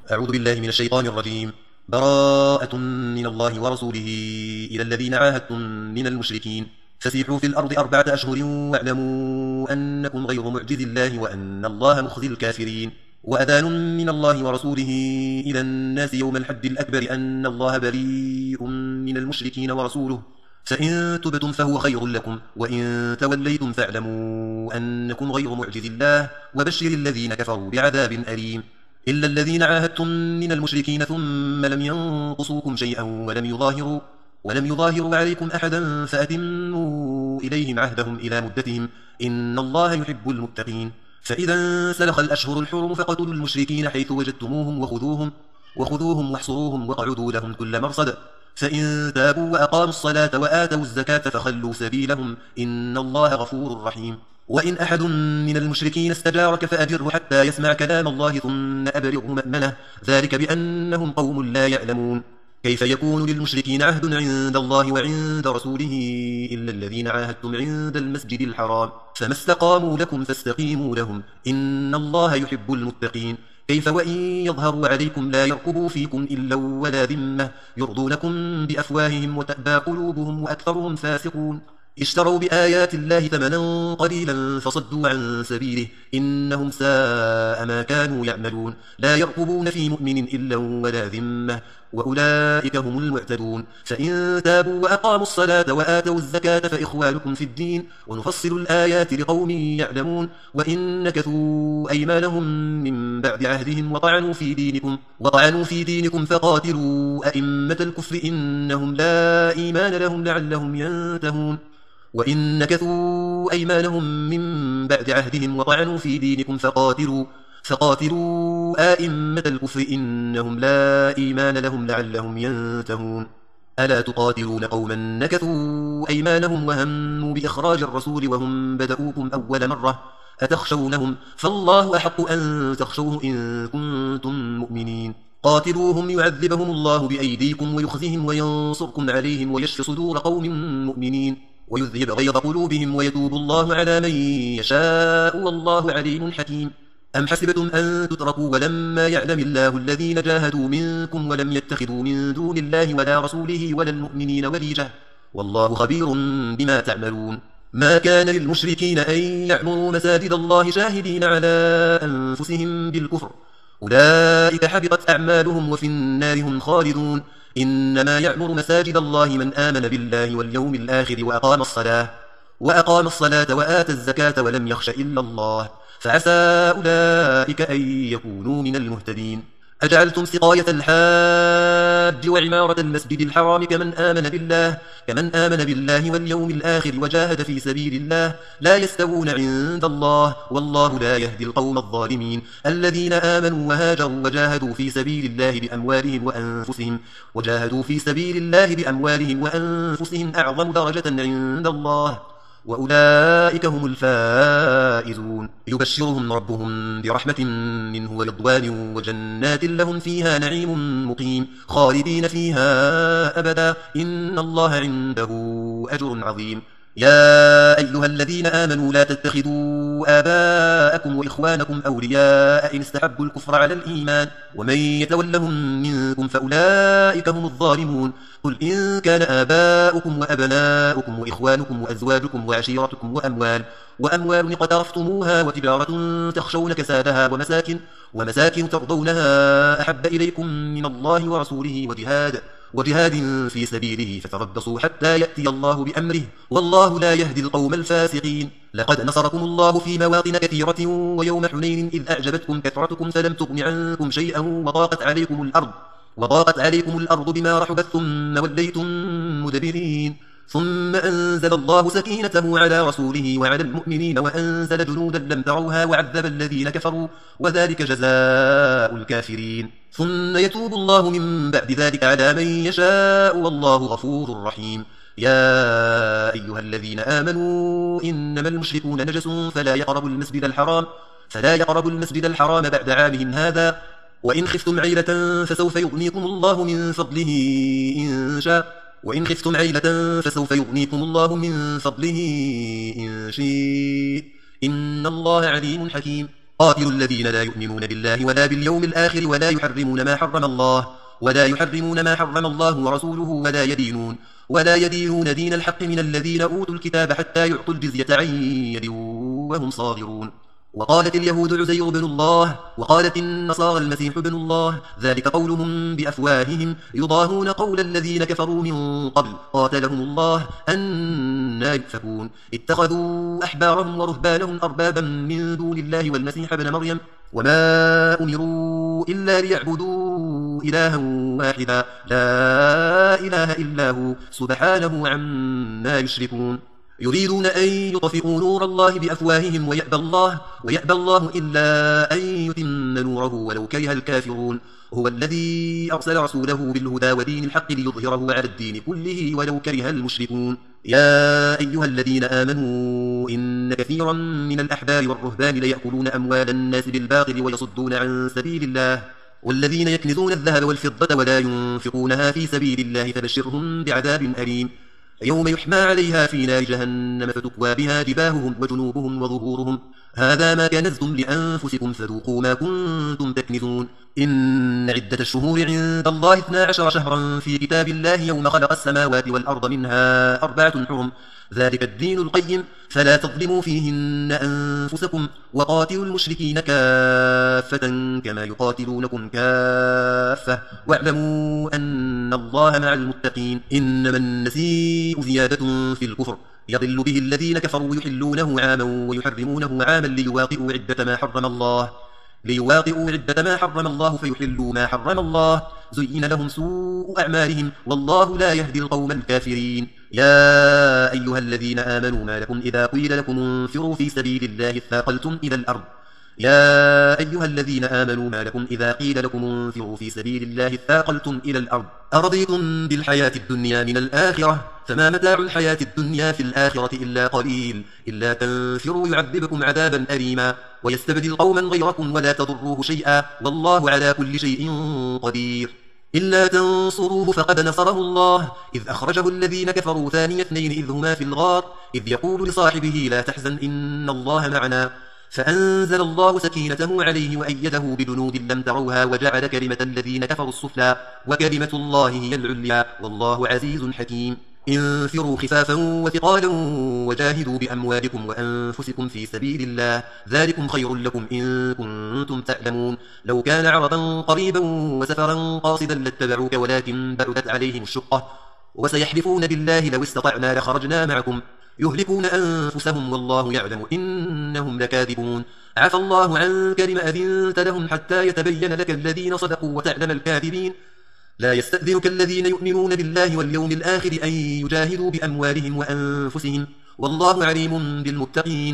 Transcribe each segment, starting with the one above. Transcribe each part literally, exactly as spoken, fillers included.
أعوذ بالله من الشيطان الرجيم. براءة من الله ورسوله إلى الذين عاهدتم من المشركين فسيحوا في الأرض أربعة أشهر واعلموا أنكم غير معجز الله وأن الله مخزي الكافرين. وأذان من الله ورسوله إلى الناس يوم الحج الأكبر أن الله بريء من المشركين ورسوله فإن تبتم فهو خير لكم وإن توليتم فاعلموا أنكم غير معجز الله وبشر الذين كفروا بعذاب أليم. إلا الذين عاهدتم من المشركين ثم لم ينقصوكم شيئا ولم يظاهروا ولم يظاهروا عليكم أحدا فأتموا إليهم عهدهم إلى مدتهم إن الله يحب المتقين. فإذا انسلخ الأشهر الحرم فاقتلوا المشركين حيث وجدتموهم وخذوهم وخذوهم واحصروهم واقعدوا لهم كل مرصد فإن تابوا وأقاموا الصلاة وآتوا الزكاة فخلوا سبيلهم إن الله غفور رحيم. وإن أحد من المشركين استجارك فأجره حتى يسمع كلام الله ثم أبلغه مأمنه ذلك بأنهم قوم لا يعلمون. كيف يكون للمشركين عهد عند الله وعند رسوله إلا الذين عاهدتم عند المسجد الحرام فما استقاموا لكم فاستقيموا لهم إن الله يحب المتقين. كيف وإن يظهروا عليكم لا يرقبوا فيكم إلا ولا ذمة يرضونكم بأفواههم وتأبى قلوبهم وأكثرهم فاسقون. اشتروا بآيات الله ثمنا قليلا فصدوا عن سبيله إنهم ساء ما كانوا يعملون. لا يرقبون في مؤمن إلا ولا ذمة وأولئك هم المعتدون. فإن تابوا وأقاموا الصلاة وآتوا الزكاة فإخوانكم في الدين ونفصل الآيات لقوم يعلمون. وإن نكثوا أيمانهم من بعد عهدهم وطعنوا في دينكم وطعنوا في دينكم فقاتلوا أئمة الكفر إنهم لا إيمان لهم لعلهم ينتهون. وإن نكثوا أيمانهم من بعد عهدهم وطعنوا في دينكم فقاتلوا فقاتلوا أئمة الكفر إنهم لا إيمان لهم لعلهم ينتهون. ألا تقاتلون قوما نكثوا أيمانهم وهموا بإخراج الرسول وهم بدؤوكم أول مرة أتخشونهم فالله أحق أن تخشوه إن كنتم مؤمنين. قاتلوهم يعذبهم الله بأيديكم ويخزهم وينصركم عليهم ويشف صدور قوم مؤمنين ويذهب غيظ قلوبهم ويتوب الله على من يشاء والله عليم حكيم. أم حسبتم أن تتركوا ولما يعلم الله الذين جاهدوا منكم ولم يتخذوا من دون الله ولا رسوله ولا المؤمنين وليجة والله خبير بما تعملون. ما كان للمشركين أن يعمروا مساجد الله شاهدين على أنفسهم بالكفر أولئك حبطت أعمالهم وفي النار هم خالدون. إنما يعمر مساجد الله من آمن بالله واليوم الآخر وأقام الصلاة وأقام الصلاة وآتى الزكاة ولم يخش إلا الله فعسى أولئك أن يكونوا من المهتدين. أجعلتم سقاية الحاج وعمارة المسجد الحرام كمن آمن بالله كمن آمن بالله واليوم الآخر وجاهد في سبيل الله لا يستوون عند الله والله لا يهدي القوم الظالمين. الذين آمنوا وهاجروا وجاهدوا في سبيل الله بأموالهم وأنفسهم وجاهدوا في سبيل الله بأموالهم وأنفسهم أعظم درجة عند الله وأولئك هم الفائزون. يبشرهم ربهم برحمة منه ورضوان وجنات لهم فيها نعيم مقيم خالدين فيها أبدا إن الله عنده أجر عظيم. يا أيها الذين آمنوا لا تتخذوا آباءكم وإخوانكم أولياء إن استحبوا الكفر على الإيمان ومن يتولهم منكم فأولئك هم الظالمون. قل إن كان آباؤكم وأبناؤكم وإخوانكم وأزواجكم وعشيرتكم وأموال وأموال اقترفتموها وتجارة تخشون كسادها ومساكن ومساكن ترضونها أحب إليكم من الله ورسوله وجهاد وجهاد في سبيله فتربصوا حتى يأتي الله بأمره والله لا يهدي القوم الفاسقين. لقد نصركم الله في مواطن كثيرة ويوم حنين إذ أعجبتكم كثرتكم فلم تغن عنكم شيئا وضاقت عليكم الأرض وضاقت عليكم الأرض بما رحبت ثم وليتم مدبرين. ثم أنزل الله سكينته على رسوله وعلى المؤمنين وأنزل جنودا لم تروها وعذب الذين كفروا وذلك جزاء الكافرين. ثم يتوب الله من بعد ذلك على من يشاء والله غفور رحيم. يا أيها الذين آمنوا إنما المشركون نجس فلا يقربوا المسجد الحرام فلا يقربوا المسجد الحرام بعد عامهم هذا وإن خفتم عيلة فسوف يغنيكم الله من فضله إن شاء وإن خفتم عيلة فسوف يغنيكم الله من فضله إن شاء إن الله عليم حكيم. قاتلوا الذين لا يؤمنون بالله ولا باليوم الآخر ولا يحرمون ما حرم الله ولا يحرمون ما حرم الله ورسوله ولا يدينون ولا يدينون دين الحق من الذين أوتوا الكتاب حتى يعطوا الجزية عن يد وهم صاغرون. وقالت اليهود عزير بن الله وقالت النصارى المسيح بن الله ذلك قولهم بأفواههم يضاهون قول الذين كفروا من قبل قاتلهم الله أنى يؤفكون. اتخذوا أحبارهم ورهبانهم أربابا من دون الله والمسيح ابن مريم وما أمروا إلا ليعبدوا إلها واحدا لا إله إلا هو سبحانه عما يشركون. يريدون أن يطفئوا نور الله بأفواههم ويأبى الله, ويأبى الله إلا أن يتم نوره ولو كره الكافرون. هو الذي أرسل رسوله بالهدى ودين الحق ليظهره على الدين كله ولو كره المشركون. يا أيها الذين آمنوا إن كثيرا من الأحبار والرهبان ليأكلون أموال الناس بالباطل ويصدون عن سبيل الله والذين يكنزون الذهب والفضة ولا ينفقونها في سبيل الله فبشرهم بعذاب أليم. يوم يحمى عليها في نار جهنم فتكوى بها جباههم وجنوبهم وظهورهم هذا ما كنزتم لأنفسكم فذوقوا ما كنتم تكنزون. إن عدة الشهور عند الله اثنا عشر شهرا في كتاب الله يوم خلق السماوات والأرض منها أربعة حرم ذلك الدين القيم فلا تظلموا فيهن أنفسكم وقاتلوا المشركين كافة كما يقاتلونكم كافة واعلموا أن الله مع المتقين. إنما النسيء زيادة في الكفر يضل به الذين كفروا يحلونه عاما ويحرمونه عاما ليواطئوا عدة ما حرم الله ليواطئوا عدة ما حرم الله فيحلوا ما حرم الله زين لهم سوء أعمالهم والله لا يهدي القوم الكافرين. يا أيها الذين آمنوا ما لكم إذا قيل لكم انفروا في سبيل الله اثاقلتم إلى الأرض يا أيها الذين آمنوا ما لكم إذا قيل لكم انفروا في سبيل الله اثاقلتم إلى الأرض أرضيتم بالحياة الدنيا من الآخرة فما متاع الحياة الدنيا في الآخرة إلا قليل إلا تنفروا يعذبكم عذابا أليما ويستبدل قوما غيركم ولا تضروه شيئا والله على كل شيء قدير. إلا تنصروه فقد نصره الله إذ أخرجه الذين كفروا ثاني اثنين إذ هما في الغار إذ يقول لصاحبه لا تحزن إن الله معنا فأنزل الله سكينته عليه وأيده بجنود لم تروها وجعل كلمة الذين كفروا السفلى وكلمة الله هي العليا والله عزيز حكيم. انفروا خفافا وثقالا وجاهدوا بأموالكم وأنفسكم في سبيل الله ذلكم خير لكم إن كنتم تعلمون. لو كان عرضا قريبا وسفرا قاصدا لاتبعوك ولكن بعدت عليهم الشقة وسيحلفون بالله لو استطعنا لخرجنا معكم يهلكون أنفسهم والله يعلم إنهم لكاذبون. عفى الله عنك لما أذنت لهم حتى يتبين لك الذين صدقوا وتعلم الكاذبين. لا يستأذنك الذين يؤمنون بالله واليوم الآخر أن يجاهدوا بأموالهم وأنفسهم والله عليم بالمتقين.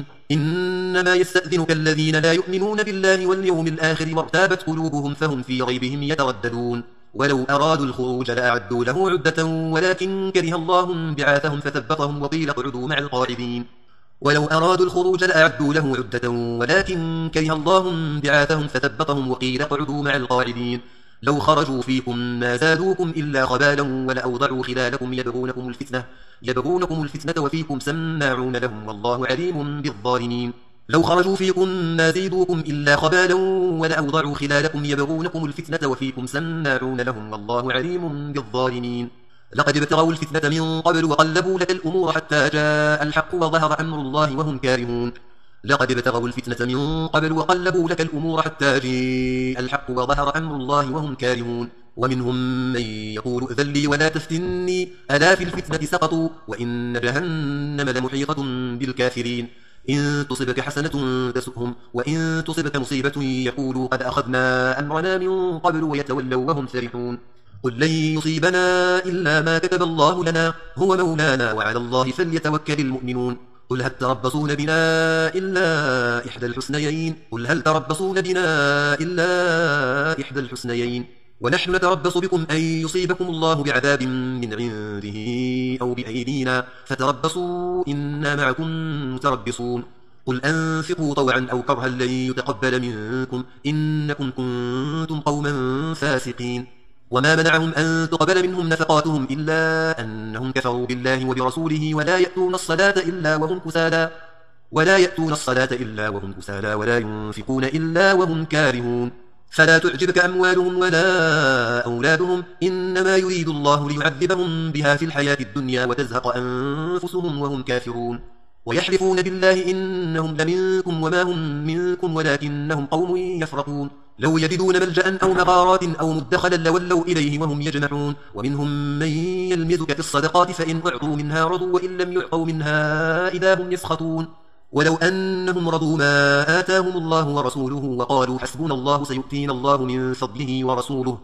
إنما يستأذنك الذين لا يؤمنون بالله واليوم الآخر وارتابت قلوبهم فهم في ريبهم يترددون. ولو أرادوا الخروج لأعدوا له عدة ولكن كره الله بعاثهم فثبطهم وقيل اقعدوا مع القاعدين. ولو أرادوا الخروج لأعدوا له عدة ولكن كره الله بعاثهم فثبطهم وقيل اقعدوا مع القاعدين. لو خرجوا فيكم ما زادوكم إلا خبالا ولأوضعوا خلالكم يبغونكم الفتنة يبغونكم الفتنة وفيكم سماعون لهم والله عليم بالظالمين. لو خرجوا فيكم ما زيدوكم إلا خبالا ولأوضعوا خلالكم يبغونكم الفتنة وفيكم سماعون لهم والله عليم بالظالمين. لقد ابتغوا الفتنة من قبل وقلبوا لك الأمور حتى جاء الحق وظهر أمر الله وهم كارهون. لقد ابتغوا الفتنة من قبل وقلبوا لك الأمور حتى جاء الحق وظهر أمر الله وهم كارهون. ومنهم من يقول ائذن لي ولا تفتني ألا في الفتنة سقطوا وإن جهنم لمحيطة بالكافرين. إن تصبك حسنة تسؤهم وإن تصبك مصيبة يقولوا قد أخذنا أمرنا من قبل ويتولوا وهم فرحون. قل لن يصيبنا إلا ما كتب الله لنا هو مولانا وعلى الله فليتوكل المؤمنون. قل هل تربصون بنا إلا إحدى الحسنيين قل هل تربصون بنا إلا إحدى الحسنيين ونحن نتربص بكم أن يصيبكم الله بعذاب من عنده أو بأيدينا فتربصوا إنا معكم متربصون. قل أنفقوا طوعا أو كرها لن يتقبل منكم إنكم كنتم قوما فاسقين. وما منعهم أن تقبل منهم نفقاتهم إلا أنهم كفروا بالله وبرسوله ولا يأتون الصلاة إلا وهم كسالى ولا يأتون الصلاة إلا وهم كسالى ولا ينفقون إلا وهم كارهون فلا تعجبك أموالهم ولا أولادهم إنما يريد الله ليعذبهم بها في الحياة الدنيا وتزهق أنفسهم وهم كافرون ويحلفون بالله إنهم لمنكم وما هم منكم ولكنهم قوم يفرقون لو يجدون ملجأ أو مغارات أو مدخلا لولوا إليه وهم يجمحون ومنهم من يلمزك في الصدقات فإن أعطوا منها رضوا وإن لم يعطوا منها إذا هم يسخطون ولو أنهم رضوا ما آتاهم الله ورسوله وقالوا حسبنا الله سيؤتينا الله من فضله ورسوله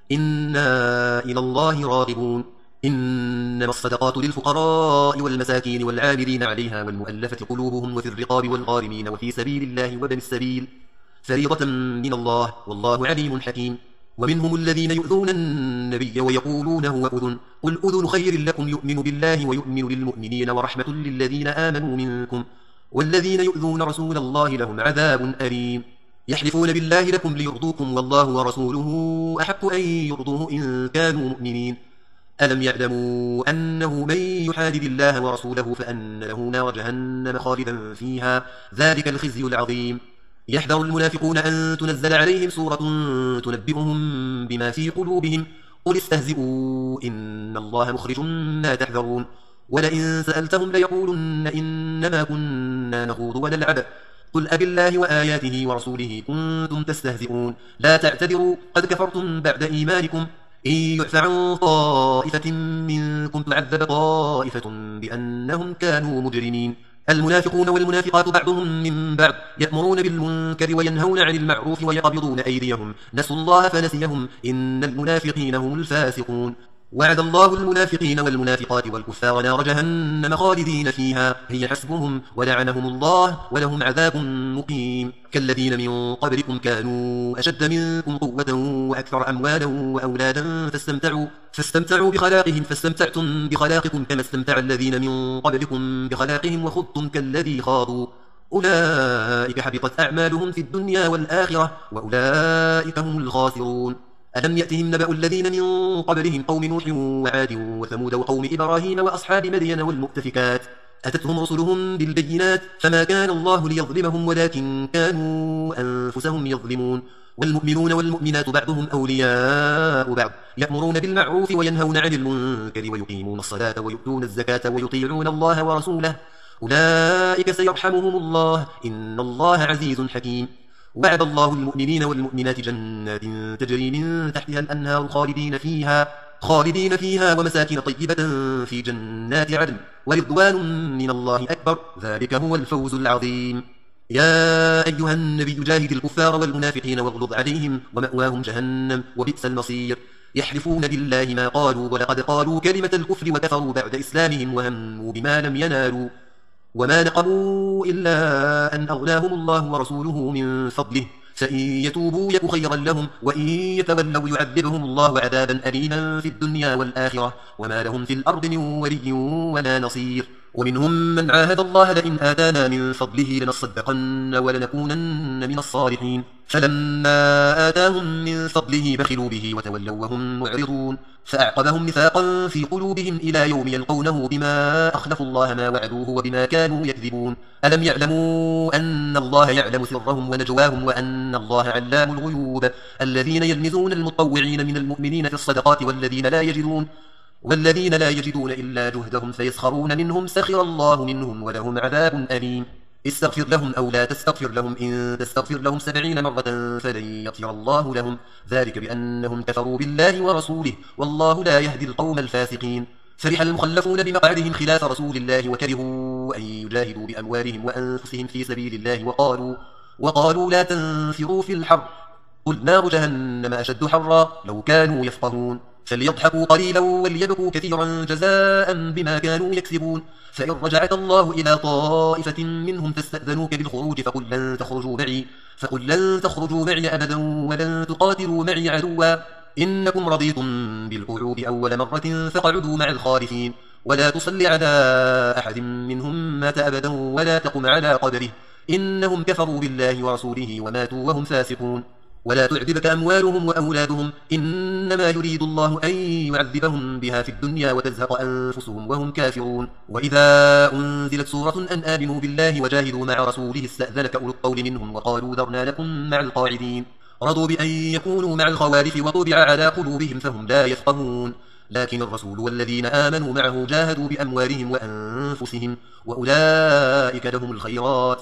إنا إلى الله راغبون إنما الصدقات للفقراء والمساكين والعاملين عليها والمؤلفة قلوبهم وفي الرقاب والغارمين وفي سبيل الله وابن السبيل فريضة من الله والله عليم حكيم ومنهم الذين يؤذون النبي ويقولون هو أذن قل أذن خير لكم يؤمن بالله ويؤمن للمؤمنين ورحمة للذين آمنوا منكم والذين يؤذون رسول الله لهم عذاب أليم يحلفون بالله لكم ليرضوكم والله ورسوله أحق أن يرضوه إن كانوا مؤمنين ألم يعلموا أنه من يحادد الله ورسوله فأن له نار جهنم خالدا فيها ذلك الخزي العظيم يحذر المنافقون أن تنزل عليهم سورة تنبئهم بما في قلوبهم قل استهزئوا إن الله مخرج ما تحذرون ولئن سألتهم ليقولن إنما كنا نخوض ونلعب قل أب الله وآياته ورسوله كنتم تستهزئون لا تعتذروا قد كفرتم بعد إيمانكم إن يعف عن طائفة منكم تعذب طائفة بأنهم كانوا مجرمين المنافقون والمنافقات بعضهم من بعض يأمرون بالمنكر وينهون عن المعروف ويقبضون أيديهم نسوا الله فنسيهم إن المنافقين هم الفاسقون وعد الله المنافقين والمنافقات والكفار نار جهنم خالدين فيها هي حسبهم ولعنهم الله ولهم عذاب مقيم كالذين من قبلكم كانوا أشد منكم قوة وأكثر أموالا وأولادا فاستمتعوا, فاستمتعوا بخلاقهم فاستمتعتم بخلاقكم كما استمتع الذين من قبلكم بخلاقهم وخضتم كالذي خاضوا أولئك حبطت أعمالهم في الدنيا والآخرة وأولئك هم الخاسرون ألم يأتهم نبأ الذين من قبلهم قوم نوح وعاد وثمود وقوم إبراهيم وأصحاب مدين والمؤتفكات أتتهم رسلهم بالبينات فما كان الله ليظلمهم ولكن كانوا أنفسهم يظلمون والمؤمنون والمؤمنات بعضهم أولياء بعض يأمرون بالمعروف وينهون عن المنكر ويقيمون الصلاة ويؤتون الزكاة ويطيعون الله ورسوله أولئك سيرحمهم الله إن الله عزيز حكيم وعد الله المؤمنين والمؤمنات جنات تجري من تحتها الأنهار خالدين فيها خالدين فيها ومساكن طيبة في جنات عدن ورضوان من الله أكبر ذلك هو الفوز العظيم يا أيها النبي جاهد الكفار والمنافقين واغلظ عليهم ومأواهم جهنم وبئس المصير يحلفون بالله ما قالوا ولقد قالوا كلمة الكفر وكفروا بعد إسلامهم وهموا بما لم ينالوا وما نقموا إلا أن أغناهم الله ورسوله من فضله فإن يتوبوا يك خيرا لهم وإن يتولوا يعذبهم الله عذابا أليما في الدنيا والآخرة وما لهم في الأرض من ولي ولا نصير ومنهم من عاهد الله لئن آتانا من فضله لنصدقن ولنكونن من الصالحين فلما آتاهم من فضله بخلوا به وتولوا وهم معرضون فأعقبهم نفاقا في قلوبهم إلى يوم يلقونه بما أخلفوا الله ما وعدوه وبما كانوا يكذبون ألم يعلموا أن الله يعلم سرهم ونجواهم وأن الله علام الغيوب الذين يلمزون المطوعين من المؤمنين في الصدقات والذين لا يجدون والذين لا يجدون إلا جهدهم فيسخرون منهم سخر الله منهم ولهم عذاب أليم استغفر لهم أو لا تستغفر لهم إن تستغفر لهم سبعين مرة فلن يغفر الله لهم ذلك بأنهم كفروا بالله ورسوله والله لا يهدي القوم الفاسقين فرح المخلفون بمقعدهم خلاف رسول الله وكرهوا أن يجاهدوا بأموالهم وأنفسهم في سبيل الله وقالوا, وقالوا لا تنفروا في الحر قل نار جهنم أشد حرا لو كانوا يفقهون فليضحكوا قليلا وليبكوا كثيرا جزاء بما كانوا يكسبون فإن رجعك الله إلى طائفة منهم فاستأذنوك بالخروج فقل لن تخرجوا معي فقل لن تخرجوا معي أبدا ولن تقاتلوا معي عدوا إنكم رضيتم بالقعود أول مرة فاقعدوا مع الخالفين ولا تصل على أحد منهم مات أبدا ولا تقم على قبره إنهم كفروا بالله ورسوله وماتوا وهم فاسقون ولا تعجبك أموالهم وأولادهم إنما يريد الله أن يعذبهم بها في الدنيا وتزهق أنفسهم وهم كافرون. وإذا أنزلت سورة أن آمنوا بالله وجاهدوا مع رسوله استأذنك أولو الطول منهم وقالوا ذرنا لكم مع القاعدين رضوا بأن يكونوا مع الخوالف وطبع على قلوبهم فهم لا يفقهون. لكن الرسول والذين آمنوا معه جاهدوا بأموالهم وأنفسهم وأولئك لهم الخيرات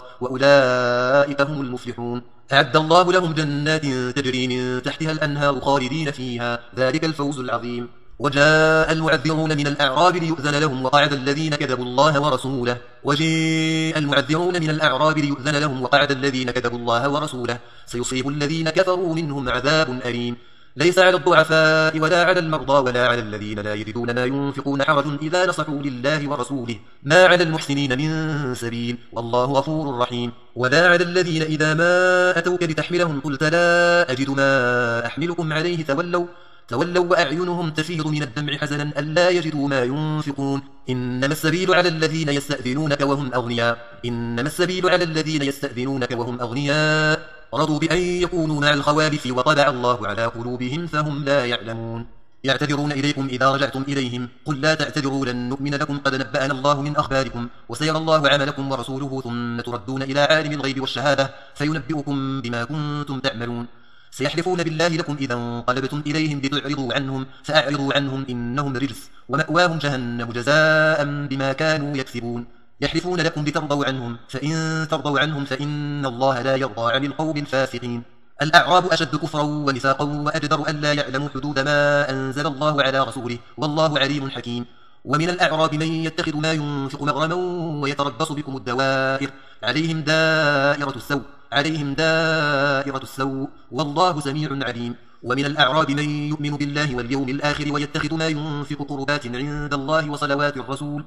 وأولئك هم المفلحون. أعد الله لهم جنات تجري من تحتها الأنهار خالدين فيها ذلك الفوز العظيم. وجاء المعذرون من الأعراب ليؤذن لهم وقعد الذين كذبوا الله ورسوله وجاء المعذرون من الأعراب ليؤذن لهم وقعد الذين كذبوا الله ورسوله سيصيب الذين كفروا منهم عذاب أليم. ليس على الضعفاء ولا على المرضى ولا على الذين لا يجدون ما ينفقون حرج إذا نصحوا لله ورسوله ما على المحسنين من سبيل والله غفور رحيم. ولا على الذين إذا ما أتوك لتحملهم قلت لا أجد ما أحملكم عليه تولوا تولوا وأعينهم تفيض من الدمع حزنا ألا يجدوا ما ينفقون. إنما السبيل على الذين يستأذنونك وهم أغنياء إنما السبيل على الذين يستأذنونك وهم أغنياء رضوا بأن يكونوا مع الخوالف وطبع الله على قلوبهم فهم لا يعلمون. يعتذرون إليكم إذا رجعتم إليهم قل لا تعتذروا لن نؤمن لكم قد نبأنا الله من أخباركم وسيرى الله عملكم ورسوله ثم تردون إلى عالم الغيب والشهادة فينبئكم بما كنتم تعملون. سيحلفون بالله لكم إذا انقلبتم إليهم لتعرضوا عنهم فأعرضوا عنهم إنهم رجس ومأواهم جهنم جزاء بما كانوا يكسبون. يحلفون لكم لترضوا عنهم فإن ترضوا عنهم فإن الله لا يرضى عن القوم الفاسقين. الأعراب أشد كفرا ونفاقا وأجدر أن لا يعلموا حدود ما أنزل الله على رسوله والله عليم حكيم. ومن الأعراب من يتخذ ما ينفق مغرما ويتربص بكم الدوائر عليهم دائرة السوء عليهم دائرة السوء والله سميع عليم. ومن الأعراب من يؤمن بالله واليوم الآخر ويتخذ ما ينفق قربات عند الله وصلوات الرسول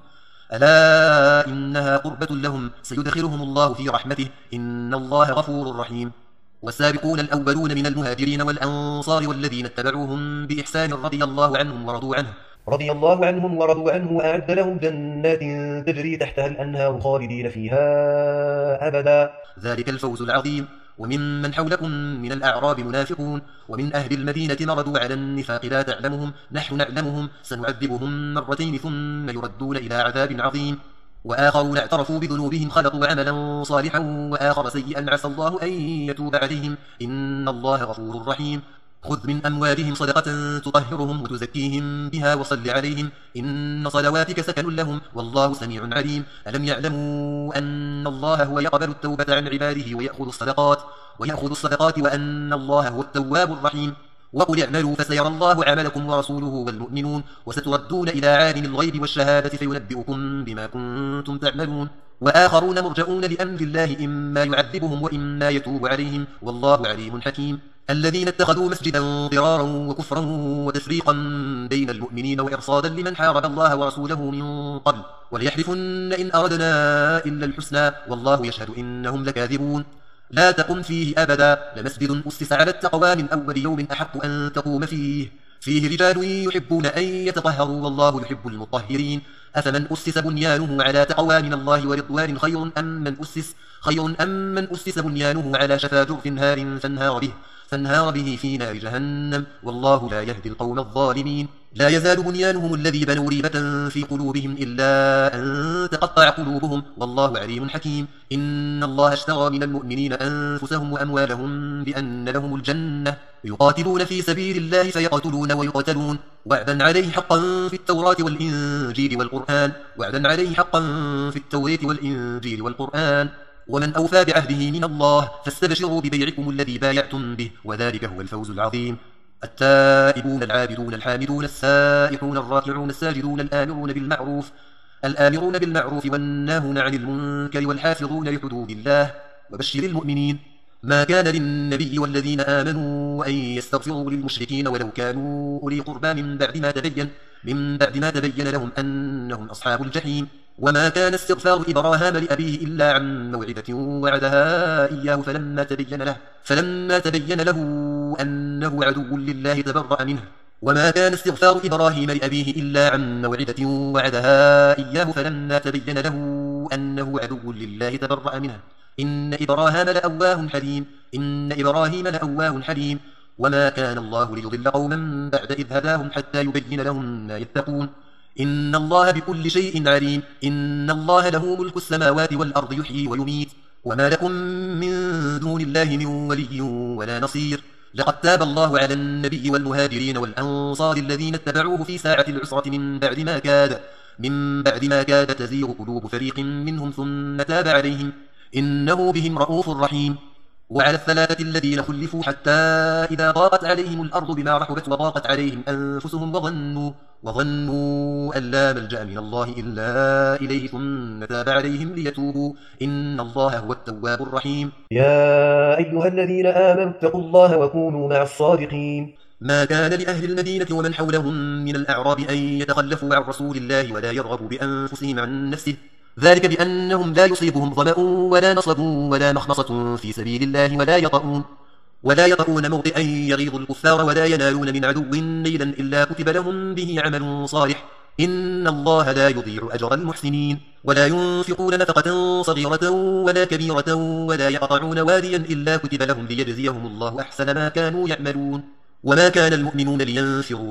ألا إنها قربة لهم سيدخلهم الله في رحمته إن الله غفور رحيم. والسابقون الأولون من المهاجرين والأنصار والذين اتبعوهم بإحسان رضي الله عنهم ورضوا عنه رضي الله عنهم ورضوا عنه وأعد لهم جنات تجري تحتها الأنهار خالدين فيها أبدا ذلك الفوز العظيم. وممن حولكم من الأعراب منافقون ومن أهل المدينة مردوا على النفاق لا تعلمهم نحن نعلمهم سنعذبهم مرتين ثم يردون إلى عذاب عظيم. وآخرون اعترفوا بذنوبهم خلقوا عملا صالحا وآخر سيئا عسى الله أن يتوب عليهم إن الله غفور رحيم. خذ من أموالهم صدقة تطهرهم وتزكيهم بها وصل عليهم إن صلواتك سكن لهم والله سميع عليم. ألم يعلموا أن الله هو يقبل التوبة عن عباده ويأخذ الصدقات ويأخذ الصدقات وأن الله هو التواب الرحيم. وقل اعملوا فسيرى الله عملكم ورسوله والمؤمنون وستردون إلى عالم الغيب والشهادة فينبئكم بما كنتم تعملون. وآخرون مرجؤون لأمر الله إما يعذبهم وإما يتوب عليهم والله عليم حكيم. الذين اتخذوا مسجدا ضرارا وكفرا وتفريقا بين المؤمنين وإرصادا لمن حارب الله ورسوله من قبل وليحلفن إن أردنا إلا الحسنى والله يشهد إنهم لكاذبون. لا تقم فيه أبدا لمسجد أسس على التقوى من أول يوم أحق أن تقوم فيه فيه رجال يحبون أن يتطهروا والله يحب المطهرين. أفمن أسس بنيانه على تقوى من الله ورضوان خير أم من أسس خير أم من أسس بنيانه على شفا جرف هار فانهار به فانهار به في نار جهنم والله لا يهدي القوم الظالمين. لا يزال بنيانهم الذي بنوا ريبة في قلوبهم إلا أن تقطع قلوبهم والله عليم حكيم. إن الله اشترى من المؤمنين أنفسهم وأموالهم بأن لهم الجنة يقاتلون في سبيل الله فيقتلون ويقتلون وعدا عليه حقا في التوراة والإنجيل والقرآن وعدا عليه حقا في التوراة والإنجيل والقرآن ومن أوفى بعهده من الله فاستبشروا ببيعكم الذي بايعتم به وذلك هو الفوز العظيم. التائبون العابدون الحامدون السائحون الراكعون الساجدون الآمرون بالمعروف الآمرون بالمعروف والناهون عن المنكر والحافظون لحدود الله وبشر المؤمنين. ما كان للنبي والذين آمنوا أن يستغفروا للمشركين ولو كانوا أولي قربى من بعد ما تبين من بعد ما تبين لهم أنهم أصحاب الجحيم. وما كان استغفار إبراهام لأبيه إلا عن موعدة وعدها إياه فلما تبين له فلما تبين له أنه عدو لله تبرأ منه. وما كان استغفار إبراهيم لأبيه إلا عن موعدة وعدها إياه فلما تبين له أنه عدو لله تبرأ منه. إن إبراهيم لأواه حليم إن إبراهيم لأواه حليم وما كان الله ليضل قوما بعد إذ هداهم حتى يبين لهم ما يتقون إن الله بكل شيء عليم إن الله له ملك السماوات والأرض يحيي ويميت وما لكم من دون الله من ولي ولا نصير لقد تاب الله على النبي والمهاجرين والأنصار الذين اتبعوه في ساعة العسرة من بعد ما كاد من بعد ما كاد تزيغ قلوب فريق منهم ثم تاب عليهم إنه بهم رؤوف رحيم وعلى الثلاثة الذين خلفوا حتى إذا ضاقت عليهم الأرض بما رحبت وضاقت عليهم أنفسهم وظنوا وظنوا أن لا ملجأ من الله إلا إليه ثم تاب عليهم ليتوبوا إن الله هو التواب الرحيم يا أيها الذين آمنوا اتقوا الله وكونوا مع الصادقين ما كان لأهل المدينة ومن حولهم من الأعراب أن يتخلفوا عن رسول الله ولا يرغبوا بأنفسهم عن نفسه ذلك بأنهم لا يصيبهم ظمأ ولا نصب ولا مخمصة في سبيل الله ولا يطؤون ولا يطؤون موطئا يغيظ الكفار ولا ينالون من عدو نيلا إلا كتب لهم به عمل صالح إن الله لا يضيع أجر المحسنين ولا ينفقون نفقة صغيرة ولا كبيرة ولا يقطعون واديا إلا كتب لهم ليجزيهم الله أحسن ما كانوا يعملون وما كان المؤمنون لينفروا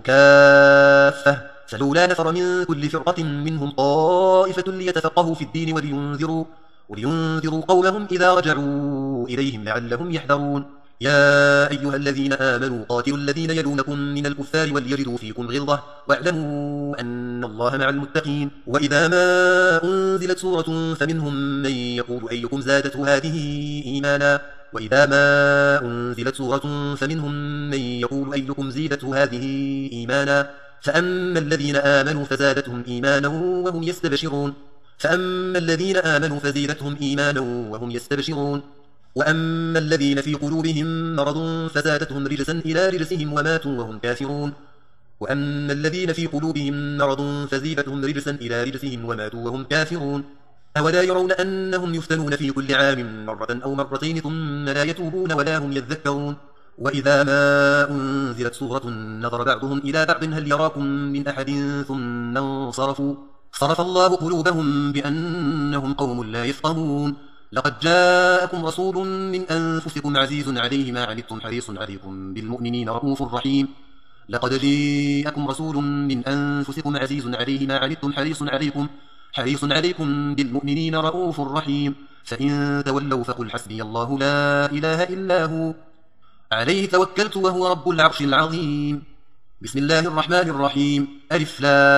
كافة فلولا نفر من كل فرقة منهم طائفة ليتفقهوا في الدين ولينذروا, ولينذروا قومهم إذا رجعوا إليهم لعلهم يحذرون يا أيها الذين آمنوا قاتلوا الذين يلونكم من الكفار وليجدوا فيكم غلظة واعلموا أن الله مع المتقين وإذا ما أنزلت سورة فمنهم من يقول أيكم زادته هذه إيمانا وإذا ما أنزلت سورة فمنهم من يقول أيكم زيدته هذه إيمانا فأما الذين آمنوا فزادتهم إيمانا وهم يستبشرون فأما الذين آمنوا فزيدتهم إيمانا وهم يستبشرون وأما الذين في قلوبهم مرض فزادتهم رجسا إلى رجسهم وماتوا وهم كافرون وأما الذين في قلوبهم مرض فزيدتهم رجسا إلى رجسهم وماتوا وهم كافرون أولا يرون أنهم يفتنون في كل عام مرة أو مرتين ثم لا يتوبون ولا هم يذكرون وإذا ما أنزلت سورة نظر بعضهم إلى بعض هل يراكم من أحد ثم انصرفوا صرف الله قلوبهم بأنهم قوم لا يفقهون لقد جاءكم رسول من أنفسكم عزيز عليه ما عنتم حريص عليكم بالمؤمنين رؤوف رحيم لقد جاءكم رسول من أنفسكم عزيز عليه ما عنتم حريص عليكم حريص عليكم بالمؤمنين رؤوف رحيم فإن تولوا فقل حسبي الله لا إله إلا هو عليه توكلت وهو رب العرش العظيم بسم الله الرحمن الرحيم ألف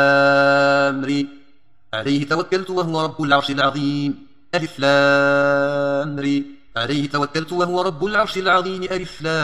لام ر عليه توكلت وهو رب العرش العظيم ألف لام ر عليه توكلت وهو رب العرش العظيم ألف لام